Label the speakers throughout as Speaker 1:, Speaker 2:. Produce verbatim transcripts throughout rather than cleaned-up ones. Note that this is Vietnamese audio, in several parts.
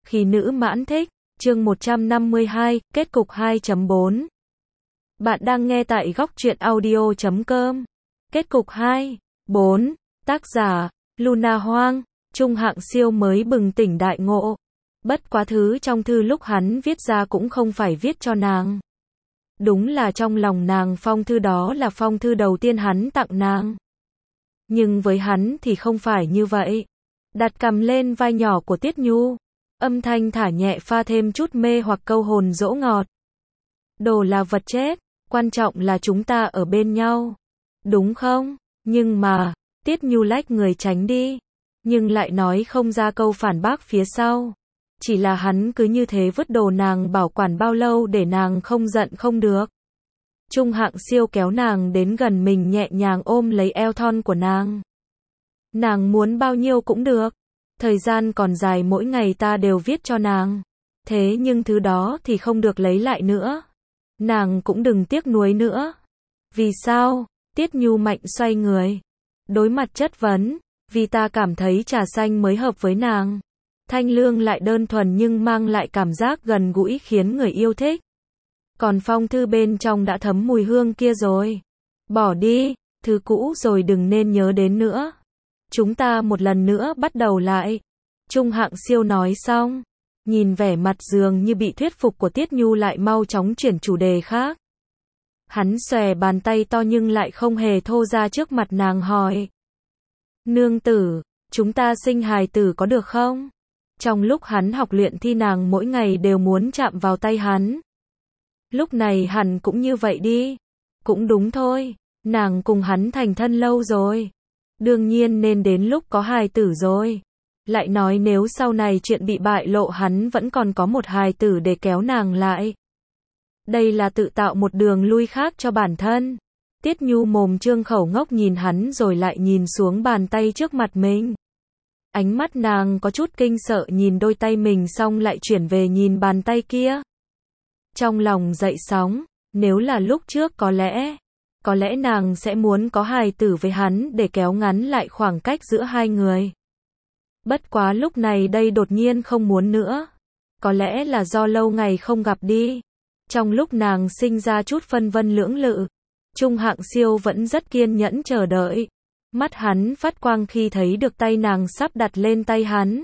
Speaker 1: Khi nữ mãn thích, chương một trăm năm mươi hai, kết cục hai chấm bốn. Bạn đang nghe tại góc truyện audio chấm com. Kết cục hai, bốn, tác giả, Luna Hoang, Trung Hạng Siêu mới bừng tỉnh đại ngộ. Bất quá thứ trong thư lúc hắn viết ra cũng không phải viết cho nàng. Đúng là trong lòng nàng phong thư đó là phong thư đầu tiên hắn tặng nàng. Nhưng với hắn thì không phải như vậy. Đặt cầm lên vai nhỏ của Tiết Nhu. Âm thanh thả nhẹ pha thêm chút mê hoặc câu hồn dỗ ngọt. Đồ là vật chết, quan trọng là chúng ta ở bên nhau. Đúng không? Nhưng mà, Tiết Nhu lách người tránh đi. Nhưng lại nói không ra câu phản bác phía sau. Chỉ là hắn cứ như thế vứt đồ nàng bảo quản bao lâu để nàng không giận không được. Trung Hạng Siêu kéo nàng đến gần mình nhẹ nhàng ôm lấy eo thon của nàng. Nàng muốn bao nhiêu cũng được. Thời gian còn dài mỗi ngày ta đều viết cho nàng. Thế nhưng thứ đó thì không được lấy lại nữa. Nàng cũng đừng tiếc nuối nữa. Vì sao? Tiết Nhu mạnh xoay người. Đối mặt chất vấn. Vì ta cảm thấy trà xanh mới hợp với nàng. Thanh lương lại đơn thuần nhưng mang lại cảm giác gần gũi khiến người yêu thích. Còn phong thư bên trong đã thấm mùi hương kia rồi. Bỏ đi, thứ cũ rồi đừng nên nhớ đến nữa. Chúng ta một lần nữa bắt đầu lại. Trung Hạng Siêu nói xong. Nhìn vẻ mặt dường như bị thuyết phục của Tiết Nhu lại mau chóng chuyển chủ đề khác. Hắn xòe bàn tay to nhưng lại không hề thô ra trước mặt nàng hỏi. Nương tử, chúng ta sinh hài tử có được không? Trong lúc hắn học luyện thi nàng mỗi ngày đều muốn chạm vào tay hắn. Lúc này hẳn cũng như vậy đi. Cũng đúng thôi, nàng cùng hắn thành thân lâu rồi. Đương nhiên nên đến lúc có hài tử rồi. Lại nói nếu sau này chuyện bị bại lộ hắn vẫn còn có một hài tử để kéo nàng lại. Đây là tự tạo một đường lui khác cho bản thân. Tiết Nhu mồm trương khẩu ngốc nhìn hắn rồi lại nhìn xuống bàn tay trước mặt mình. Ánh mắt nàng có chút kinh sợ nhìn đôi tay mình xong lại chuyển về nhìn bàn tay kia. Trong lòng dậy sóng, nếu là lúc trước có lẽ, có lẽ nàng sẽ muốn có hài tử với hắn để kéo ngắn lại khoảng cách giữa hai người. Bất quá lúc này đây đột nhiên không muốn nữa. Có lẽ là do lâu ngày không gặp đi. Trong lúc nàng sinh ra chút phân vân lưỡng lự, Trung Hạng Siêu vẫn rất kiên nhẫn chờ đợi. Mắt hắn phát quang khi thấy được tay nàng sắp đặt lên tay hắn.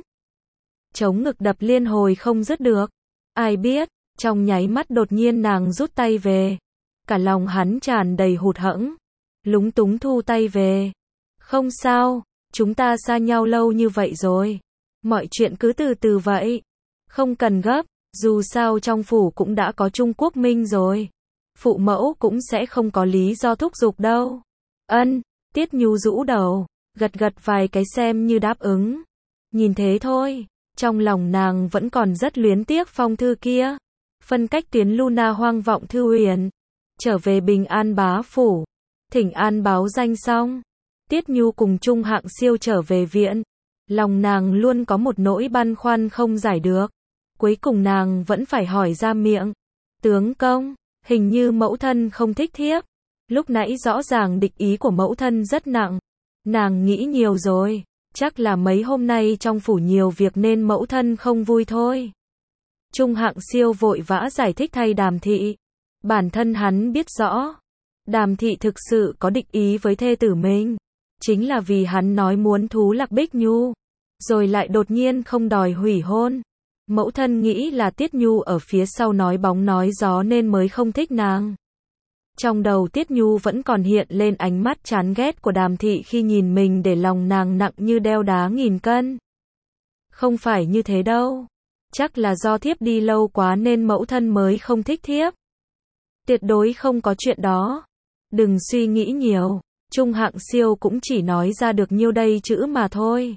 Speaker 1: Chống ngực đập liên hồi không dứt được. Ai biết, trong nháy mắt đột nhiên nàng rút tay về. Cả lòng hắn tràn đầy hụt hẫng. Lúng túng thu tay về. Không sao, chúng ta xa nhau lâu như vậy rồi. Mọi chuyện cứ từ từ vậy. Không cần gấp, dù sao trong phủ cũng đã có Trung Quốc Minh rồi. Phụ mẫu cũng sẽ không có lý do thúc giục đâu. Ân. Tiết Nhu rũ đầu, gật gật vài cái xem như đáp ứng. Nhìn thế thôi, trong lòng nàng vẫn còn rất luyến tiếc phong thư kia. Phân cách tuyến Luna Hoang vọng thư huyền. Trở về Bình An bá phủ. Thỉnh an báo danh xong. Tiết Nhu cùng Trung Hạng Siêu trở về viện. Lòng nàng luôn có một nỗi băn khoăn không giải được. Cuối cùng nàng vẫn phải hỏi ra miệng. Tướng công, hình như mẫu thân không thích thiếp. Lúc nãy rõ ràng địch ý của mẫu thân rất nặng. Nàng nghĩ nhiều rồi. Chắc là mấy hôm nay trong phủ nhiều việc nên mẫu thân không vui thôi. Trung Hạng Siêu vội vã giải thích thay Đàm Thị. Bản thân hắn biết rõ. Đàm Thị thực sự có địch ý với thê tử mình. Chính là vì hắn nói muốn thú Lạc Bích Nhu. Rồi lại đột nhiên không đòi hủy hôn. Mẫu thân nghĩ là Tiết Nhu ở phía sau nói bóng nói gió nên mới không thích nàng. Trong đầu Tiết Nhu vẫn còn hiện lên ánh mắt chán ghét của Đàm Thị khi nhìn mình để lòng nàng nặng như đeo đá nghìn cân. Không phải như thế đâu. Chắc là do thiếp đi lâu quá nên mẫu thân mới không thích thiếp. Tuyệt đối không có chuyện đó. Đừng suy nghĩ nhiều. Trung Hạng Siêu cũng chỉ nói ra được nhiêu đây chữ mà thôi.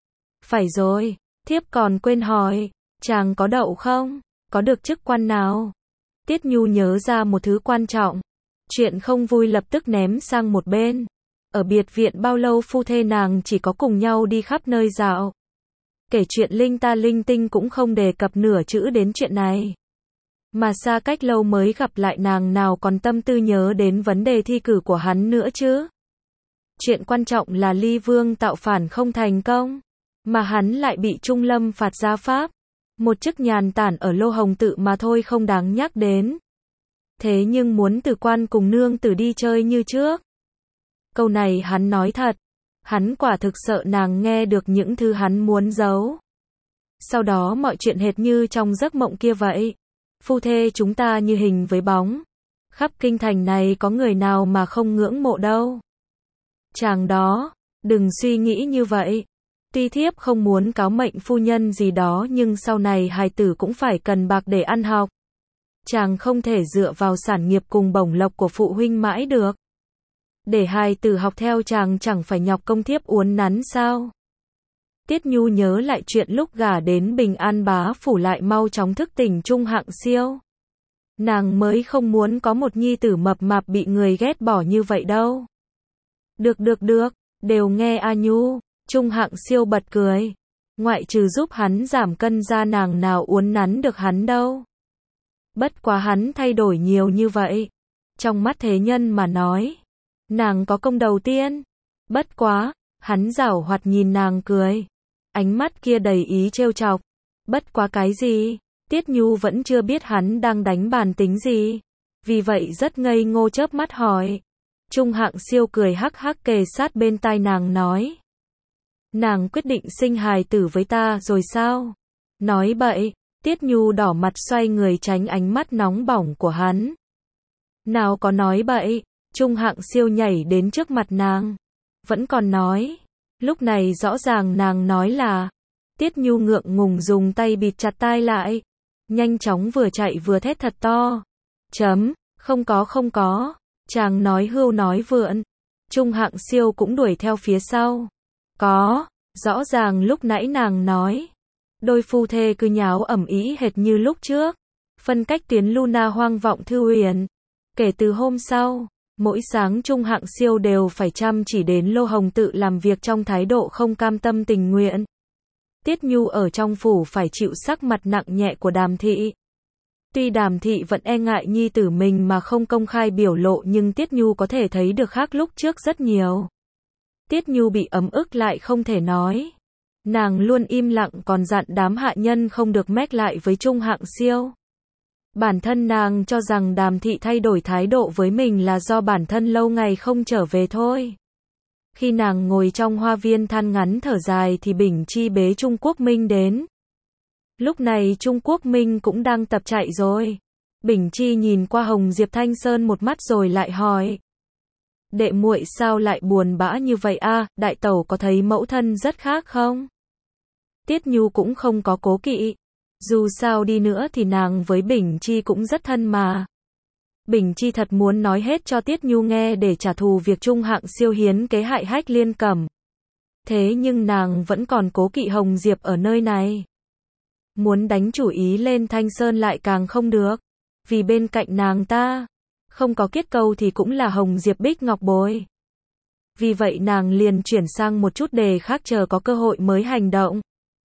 Speaker 1: Phải rồi, thiếp còn quên hỏi. Chàng có đậu không? Có được chức quan nào? Tiết Nhu nhớ ra một thứ quan trọng. Chuyện không vui lập tức ném sang một bên. Ở biệt viện bao lâu phu thê nàng chỉ có cùng nhau đi khắp nơi dạo. Kể chuyện linh ta linh tinh cũng không đề cập nửa chữ đến chuyện này. Mà xa cách lâu mới gặp lại nàng nào còn tâm tư nhớ đến vấn đề thi cử của hắn nữa chứ. Chuyện quan trọng là Ly Vương tạo phản không thành công. Mà hắn lại bị Trung Lâm phạt gia pháp. Một chức nhàn tản ở Lô Hồng Tự mà thôi không đáng nhắc đến. Thế nhưng muốn từ quan cùng nương tử đi chơi như trước. Câu này hắn nói thật. Hắn quả thực sợ nàng nghe được những thứ hắn muốn giấu. Sau đó mọi chuyện hệt như trong giấc mộng kia vậy. Phu thê chúng ta như hình với bóng. Khắp kinh thành này có người nào mà không ngưỡng mộ đâu. Chàng đó, đừng suy nghĩ như vậy. Tuy thiếp không muốn cáo mệnh phu nhân gì đó nhưng sau này hài tử cũng phải cần bạc để ăn học. Chàng không thể dựa vào sản nghiệp cùng bổng lộc của phụ huynh mãi được. Để hài tử học theo chàng chẳng phải nhọc công thiếp uốn nắn sao? Tiết Nhu nhớ lại chuyện lúc gả đến Bình An bá phủ lại mau chóng thức tỉnh Trung Hạng Siêu. Nàng mới không muốn có một nhi tử mập mạp bị người ghét bỏ như vậy đâu. Được được được, đều nghe A Nhu. Trung Hạng Siêu bật cười. Ngoại trừ giúp hắn giảm cân ra nàng nào uốn nắn được hắn đâu. Bất quá hắn thay đổi nhiều như vậy. Trong mắt thế nhân mà nói. Nàng có công đầu tiên. Bất quá, hắn giảo hoạt nhìn nàng cười. Ánh mắt kia đầy ý trêu chọc. Bất quá cái gì? Tiết Nhu vẫn chưa biết hắn đang đánh bàn tính gì. Vì vậy rất ngây ngô chớp mắt hỏi. Trung Hạng Siêu cười hắc hắc kề sát bên tai nàng nói. Nàng quyết định sinh hài tử với ta rồi sao? Nói bậy, Tiết Nhu đỏ mặt xoay người tránh ánh mắt nóng bỏng của hắn. Nào có nói bậy, Trung Hạng Siêu nhảy đến trước mặt nàng. Vẫn còn nói. Lúc này rõ ràng nàng nói là. Tiết Nhu ngượng ngùng dùng tay bịt chặt tai lại. Nhanh chóng vừa chạy vừa thét thật to. Chấm, không có không có. Chàng nói hưu nói vượn. Trung Hạng Siêu cũng đuổi theo phía sau. Có, rõ ràng lúc nãy nàng nói. Đôi phu thê cứ nháo ầm ĩ hệt như lúc trước. Phân cách tuyến Luna hoang vọng thư huyền. Kể từ hôm sau, mỗi sáng Trung Hạng Siêu đều phải chăm chỉ đến Lô Hồng Tự làm việc trong thái độ không cam tâm tình nguyện. Tiết Nhu ở trong phủ phải chịu sắc mặt nặng nhẹ của Đàm Thị. Tuy Đàm Thị vẫn e ngại nhi tử mình mà không công khai biểu lộ nhưng Tiết Nhu có thể thấy được khác lúc trước rất nhiều. Tiết Nhu bị ấm ức lại không thể nói. Nàng luôn im lặng còn dặn đám hạ nhân không được mách lại với Trung Hạng Siêu. Bản thân nàng cho rằng Đàm Thị thay đổi thái độ với mình là do bản thân lâu ngày không trở về thôi. Khi nàng ngồi trong hoa viên than ngắn thở dài thì Bình Chi bế Trung Quốc Minh đến. Lúc này Trung Quốc Minh cũng đang tập chạy rồi. Bình Chi nhìn qua Hồng Diệp Thanh Sơn một mắt rồi lại hỏi. Đệ muội sao lại buồn bã như vậy a? Đại tẩu có thấy mẫu thân rất khác không? Tiết Nhu cũng không có cố kỵ. Dù sao đi nữa thì nàng với Bình Chi cũng rất thân mà. Bình Chi thật muốn nói hết cho Tiết Nhu nghe để trả thù việc Trung Hạng Siêu hiến kế hại Hách Liên Cẩm. Thế nhưng nàng vẫn còn cố kỵ Hồng Diệp ở nơi này. Muốn đánh chủ ý lên Thanh Sơn lại càng không được. Vì bên cạnh nàng ta, không có Kiết Câu thì cũng là Hồng Diệp Bích Ngọc Bồi. Vì vậy nàng liền chuyển sang một chút đề khác chờ có cơ hội mới hành động.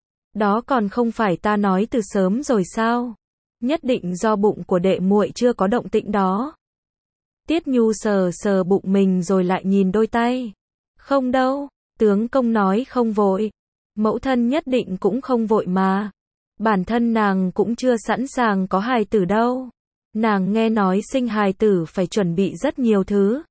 Speaker 1: Đó còn không phải ta nói từ sớm rồi sao? Nhất định do bụng của đệ muội chưa có động tĩnh đó. Tiết Nhu sờ sờ bụng mình rồi lại nhìn đôi tay. Không đâu, tướng công nói không vội. Mẫu thân nhất định cũng không vội mà. Bản thân nàng cũng chưa sẵn sàng có hài tử đâu. Nàng nghe nói sinh hài tử phải chuẩn bị rất nhiều thứ.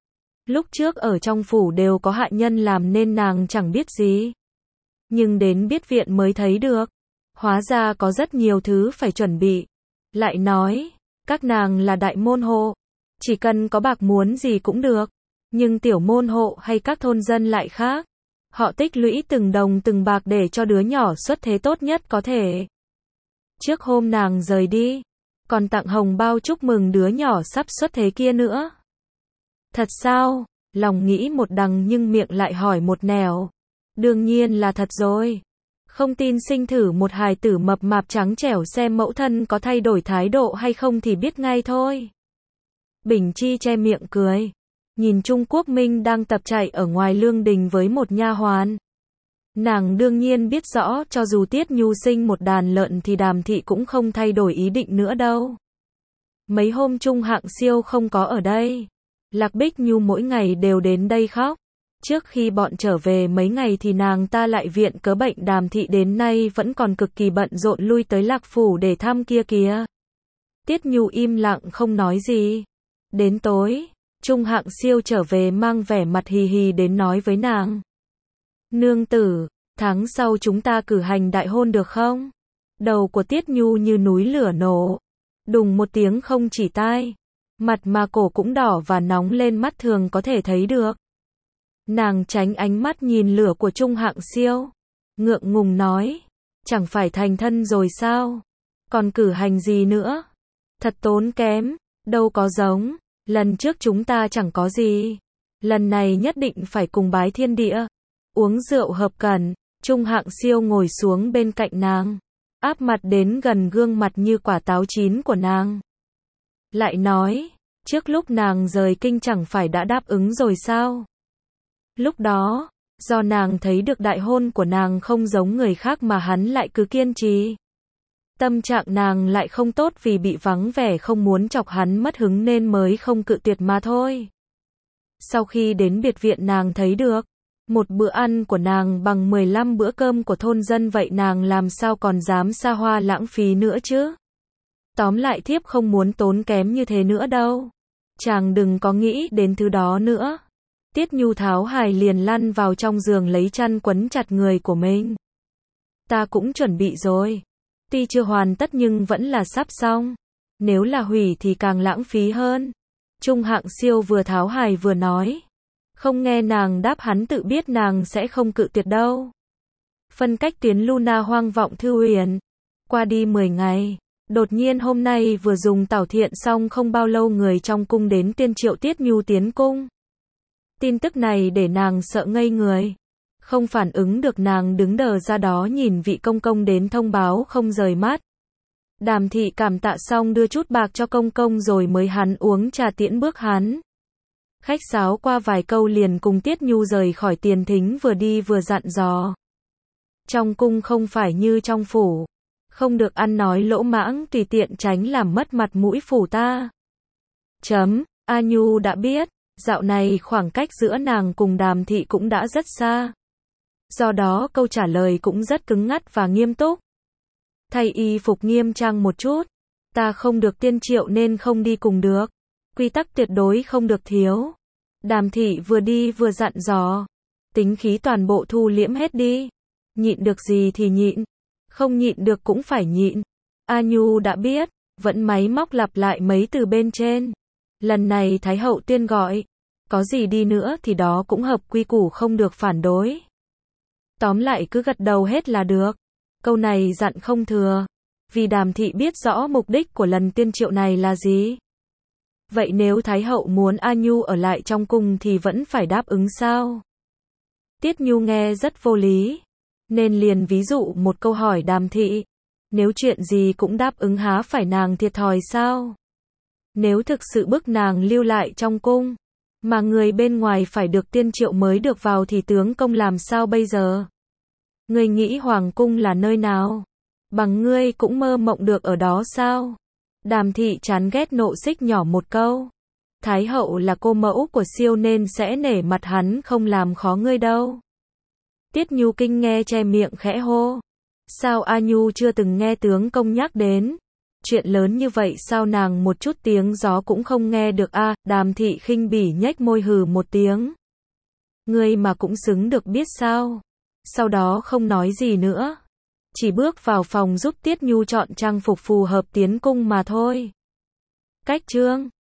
Speaker 1: Lúc trước ở trong phủ đều có hạ nhân làm nên nàng chẳng biết gì. Nhưng đến biết viện mới thấy được. Hóa ra có rất nhiều thứ phải chuẩn bị. Lại nói, các nàng là đại môn hộ. Chỉ cần có bạc muốn gì cũng được. Nhưng tiểu môn hộ hay các thôn dân lại khác. Họ tích lũy từng đồng từng bạc để cho đứa nhỏ xuất thế tốt nhất có thể. Trước hôm nàng rời đi, còn tặng hồng bao chúc mừng đứa nhỏ sắp xuất thế kia nữa. Thật sao? Lòng nghĩ một đằng nhưng miệng lại hỏi một nẻo. Đương nhiên là thật rồi. Không tin sinh thử một hài tử mập mạp trắng trẻo xem mẫu thân có thay đổi thái độ hay không thì biết ngay thôi. Bình Chi che miệng cười. Nhìn Trung Quốc Minh đang tập chạy ở ngoài lương đình với một nha hoàn. Nàng đương nhiên biết rõ cho dù Tiết Nhu sinh một đàn lợn thì Đàm Thị cũng không thay đổi ý định nữa đâu. Mấy hôm Trung Hạng Siêu không có ở đây. Lạc Bích Nhu mỗi ngày đều đến đây khóc. Trước khi bọn trở về mấy ngày thì nàng ta lại viện cớ bệnh. Đàm thị đến nay vẫn còn cực kỳ bận rộn lui tới Lạc Phủ để thăm kia kìa. Tiết Nhu im lặng không nói gì. Đến tối, Trung Hạng Siêu trở về mang vẻ mặt hì hì đến nói với nàng. Nương tử, tháng sau chúng ta cử hành đại hôn được không? Đầu của Tiết Nhu như núi lửa nổ. Đùng một tiếng không chỉ tai. Mặt mà cổ cũng đỏ và nóng lên, mắt thường có thể thấy được. Nàng tránh ánh mắt nhìn lửa của Trung Hạng Siêu. Ngượng ngùng nói. Chẳng phải thành thân rồi sao? Còn cử hành gì nữa? Thật tốn kém. Đâu có giống. Lần trước chúng ta chẳng có gì. Lần này nhất định phải cùng bái thiên địa. Uống rượu hợp cẩn. Trung Hạng Siêu ngồi xuống bên cạnh nàng. Áp mặt đến gần gương mặt như quả táo chín của nàng. Lại nói. Trước lúc nàng rời kinh chẳng phải đã đáp ứng rồi sao? Lúc đó, do nàng thấy được đại hôn của nàng không giống người khác mà hắn lại cứ kiên trì. Tâm trạng nàng lại không tốt vì bị vắng vẻ, không muốn chọc hắn mất hứng nên mới không cự tuyệt mà thôi. Sau khi đến biệt viện nàng thấy được, một bữa ăn của nàng bằng mười lăm bữa cơm của thôn dân, vậy nàng làm sao còn dám xa hoa lãng phí nữa chứ? Tóm lại thiếp không muốn tốn kém như thế nữa đâu. Chàng đừng có nghĩ đến thứ đó nữa. Tiết Nhu tháo hài liền lăn vào trong giường lấy chăn quấn chặt người của mình. Ta cũng chuẩn bị rồi. Tuy chưa hoàn tất nhưng vẫn là sắp xong. Nếu là hủy thì càng lãng phí hơn. Trung Hạng Siêu vừa tháo hài vừa nói. Không nghe nàng đáp, hắn tự biết nàng sẽ không cự tuyệt đâu. Phân cách tuyến Luna hoang vọng thư huyền. Qua đi mười ngày. Đột nhiên hôm nay vừa dùng tảo thiện xong không bao lâu, người trong cung đến tuyên triệu Tiết Nhu tiến cung. Tin tức này để nàng sợ ngây người. Không phản ứng được, nàng đứng đờ ra đó nhìn vị công công đến thông báo không rời mắt. Đàm thị cảm tạ xong đưa chút bạc cho công công rồi mới hắn uống trà tiễn bước hắn. Khách sáo qua vài câu liền cùng Tiết Nhu rời khỏi tiền thính, vừa đi vừa dặn dò. Trong cung không phải như trong phủ. Không được ăn nói lỗ mãng tùy tiện, tránh làm mất mặt mũi phủ ta. Chấm, A Nhu đã biết. Dạo này khoảng cách giữa nàng cùng Đàm thị cũng đã rất xa. Do đó câu trả lời cũng rất cứng ngắt và nghiêm túc. Thay y phục nghiêm trang một chút. Ta không được tiên triệu nên không đi cùng được. Quy tắc tuyệt đối không được thiếu. Đàm thị vừa đi vừa dặn dò. Tính khí toàn bộ thu liễm hết đi. Nhịn được gì thì nhịn. Không nhịn được cũng phải nhịn. A Nhu đã biết. Vẫn máy móc lặp lại mấy từ bên trên. Lần này Thái hậu tuyên gọi. Có gì đi nữa thì đó cũng hợp quy củ, không được phản đối. Tóm lại cứ gật đầu hết là được. Câu này dặn không thừa. Vì Đàm thị biết rõ mục đích của lần tiên triệu này là gì. Vậy nếu Thái hậu muốn A Nhu ở lại trong cung thì vẫn phải đáp ứng sao? Tiết Nhu nghe rất vô lý. Nên liền ví dụ một câu hỏi Đàm thị. Nếu chuyện gì cũng đáp ứng há phải nàng thiệt thòi sao? Nếu thực sự bức nàng lưu lại trong cung, mà người bên ngoài phải được tiên triệu mới được vào thì tướng công làm sao bây giờ? Ngươi nghĩ hoàng cung là nơi nào? Bằng ngươi cũng mơ mộng được ở đó sao? Đàm thị chán ghét nộ xích nhỏ một câu. Thái hậu là cô mẫu của Siêu nên sẽ nể mặt hắn không làm khó ngươi đâu. Tiết Nhu kinh nghe che miệng khẽ hô. Sao A Nhu chưa từng nghe tướng công nhắc đến? Chuyện lớn như vậy sao nàng một chút tiếng gió cũng không nghe được a? À, Đàm thị khinh bỉ nhếch môi hừ một tiếng. Ngươi mà cũng xứng được biết sao? Sau đó không nói gì nữa. Chỉ bước vào phòng giúp Tiết Nhu chọn trang phục phù hợp tiến cung mà thôi. Cách chương